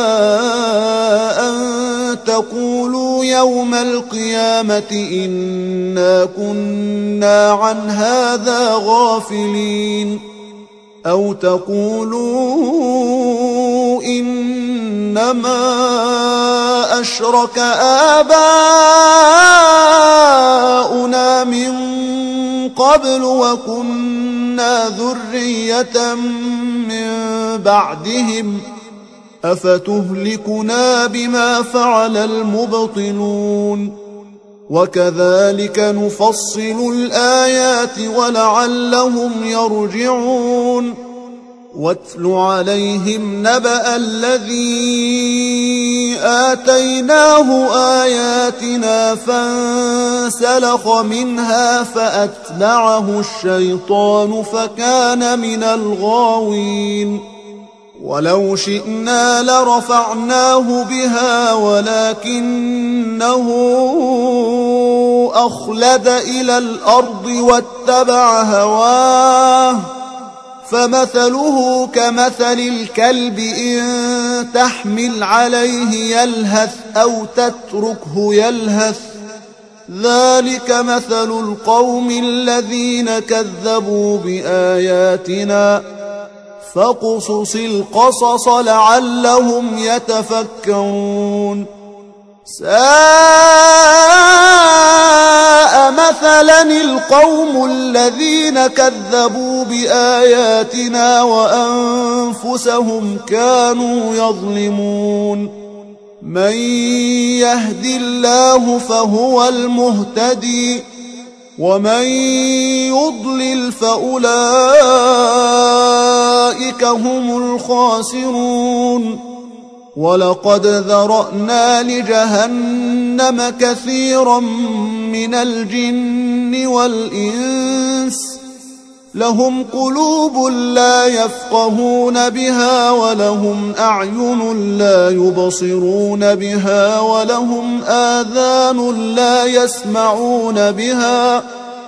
أن تقولوا يوم القيامة إنا كنا عن هذا غافلين أو تقولوا إنما أشرك آباؤنا من قبل وكنا ذرية من بعدهم أفتهلكنا بما فعل المبطلون وكذلك نفصل الآيات ولعلهم يرجعون واتل عليهم نبأ الذي آتيناه آياتنا فانسلخ منها فأتبعه الشيطان فكان من الغاوين ولو شئنا لرفعناه بها ولكنه أخلد إلى الأرض واتبع هواه فمثله كمثل الكلب إن تحمل عليه يلهث أو تتركه يلهث ذلك مثل القوم الذين كذبوا بآياتنا فاقصص القصص لعلهم يتفكرون ساء مثلا القوم الذين كذبوا بآياتنا وأنفسهم كانوا يظلمون من يهد الله فهو المهتدي ومن يضلل فأولئك هم الخاسرون ولقد ذرأنا لجهنم كثيرا من الجن والإنس لهم قلوب لا يفقهون بها ولهم أعين لا يبصرون بها ولهم آذان لا يسمعون بها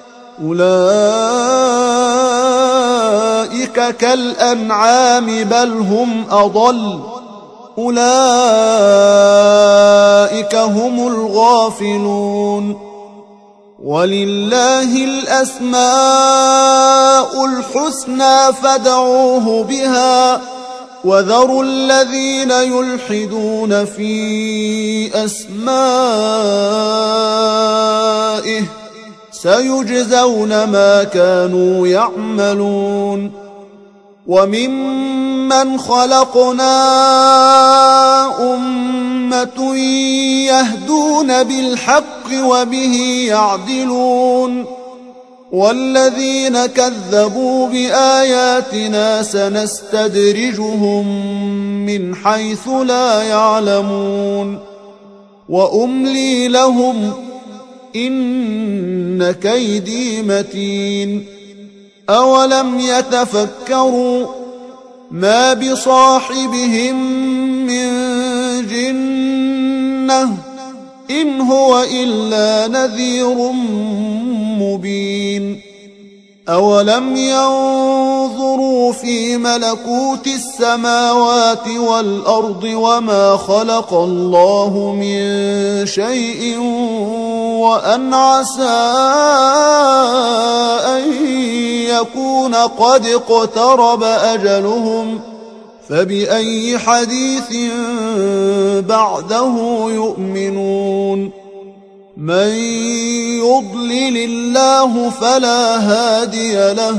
أولئك كالأنعام بل هم أضل أولئك هم الغافلون ولله الأسماء الحسنى فادعوه بها وذروا الذين يلحدون في أسمائه سيجزون ما كانوا يعملون وممن خلقنا أمة يهدون بالحق وبه يعدلون والذين كذبوا بآياتنا سنستدرجهم من حيث لا يعلمون وأملي لهم إن كيدي متين أولم يتفكروا ما بصاحبهم من جنة إن هو إلا نذير مبين أولم ينظروا في ملكوت السماوات والأرض وما خلق الله من شيء وأن عسى أن يكون قد اقترب أجلهم فبأي حديث بعده يؤمنون من يضلل الله فلا هادي له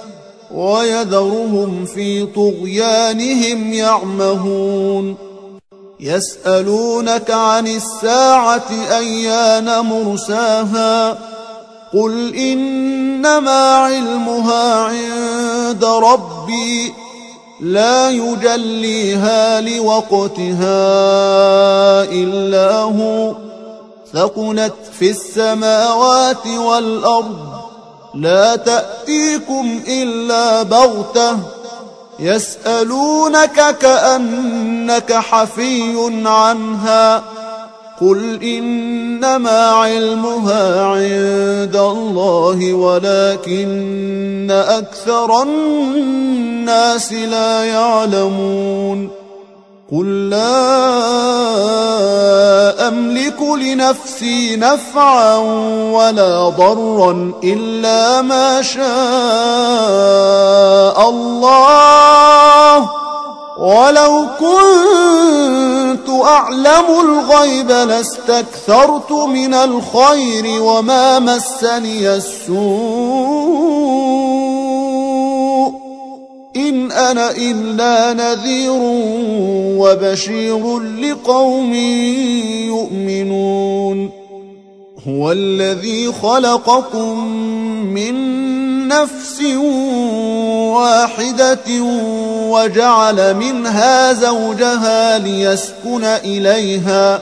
ويذرهم في طغيانهم يعمهون يسألونك عن الساعة أيان مرساها قل إنما علمها عند ربي لا يجليها لوقتها إلا هو ثقلت في السماوات والأرض لا تأتيكم إلا بغتة يسألونك كأنك حفي عنها قل إنما علمها عند الله ولكن أكثر الناس لا يعلمون قل لا أملك لنفسي نفعا ولا ضرا إلا ما شاء الله ولو كنت أعلم الغيب لاستكثرت من الخير وما مسني السوء إن أنا إلا نذير وبشير لقوم يؤمنون هو الذي خلقكم من نفس واحدة وجعل منها زوجها ليسكن إليها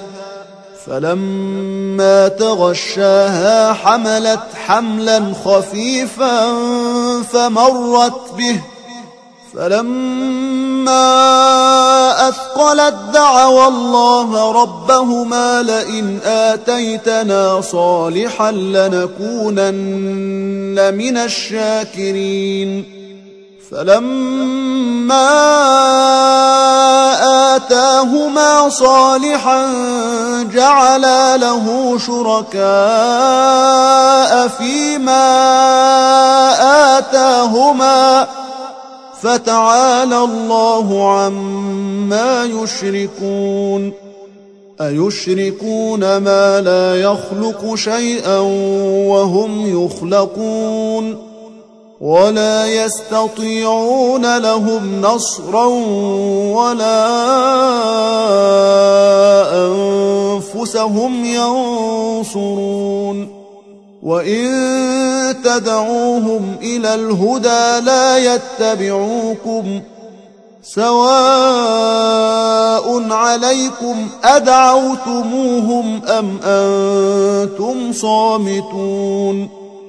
فلما تغشاها حملت حملا خفيفا فمرت به فلما أثقلت دعوا الله ربهما لئن آتيتنا صالحا لنكونن من الشاكرين فلما آتاهما صالحا جعلا له شركاء فيما آتاهما فتعالى الله عما يشركون أيشركون ما لا يخلق شيئا وهم يخلقون ولا يستطيعون لهم نصرا ولا أنفسهم ينصرون وإن تدعوهم إلى الهدى لا يتبعوكم سواء عليكم أدعوتموهم أم أنتم صامتون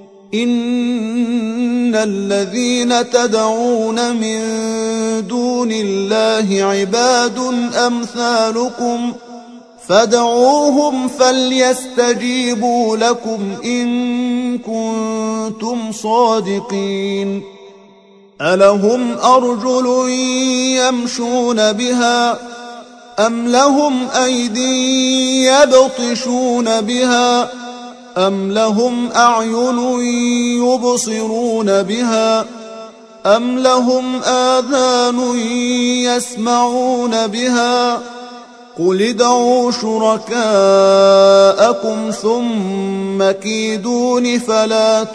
إن الذين تدعون من دون الله عباد أمثالكم فادعوهم فليستجيبوا لكم إن كنتم صادقين ألهم أرجل يمشون بها أم لهم أيدي يبطشون بها أم لهم أعين يبصرون بها أم لهم آذان يسمعون بها قل ادعوا شركاءكم ثم كيدون فلا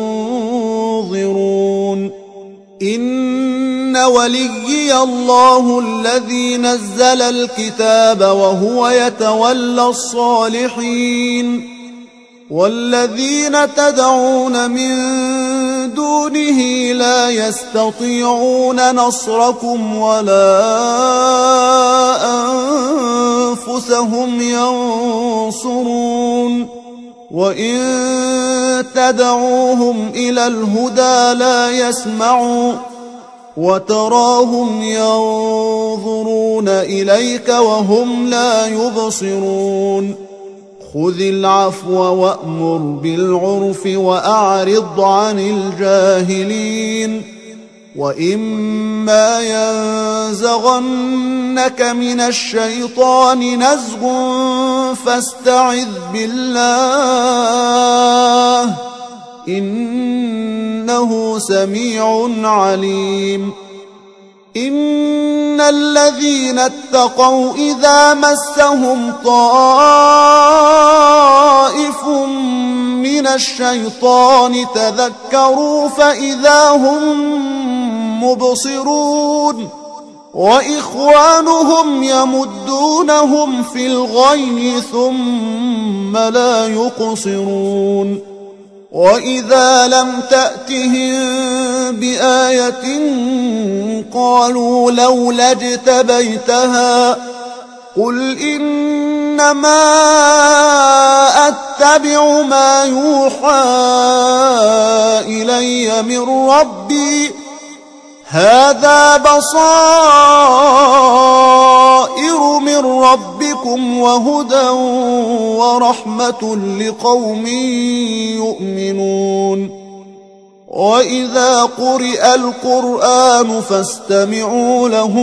تنظرون إن وليي الله الذي نزل الكتاب وهو يتولى الصالحين والذين تدعون من دونه لا يستطيعون نصركم ولا أنفسهم ينصرون وإن تدعوهم إلى الهدى لا يسمعوا وتراهم ينظرون إليك وهم لا يبصرون خذ العفو وأمر بالعرف وأعرض عن الجاهلين وإما ينزغنك من الشيطان نزغ فاستعذ بالله إنه سميع عليم إن الذين اتقوا إذا مسهم طائف من الشيطان تذكروا فإذا هم مبصرون وإخوانهم يمدونهم في الغي ثم لا يقصرون وإذا لم تأتهم بآية قالوا لولا اجتبيتها قل إنما أتبع ما يوحى إلي من ربي هذا بصائر من ربكم وهدى ورحمة لقوم يؤمنون وإذا قرئ القرآن فاستمعوا له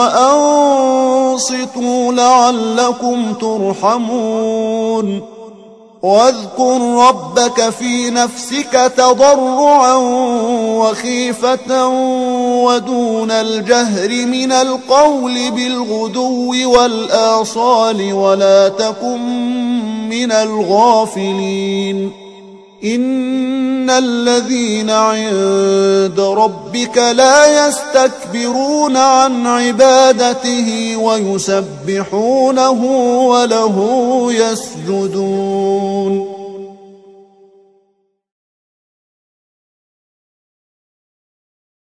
وأنصتوا لعلكم ترحمون واذكر ربك في نفسك تضرعا وخيفة ودون الجهر من القول بالغدو والآصال ولا تكن من الغافلين إن الذين عند ربك لا يستكبرون عن عبادته ويسبحونه وله يسجدون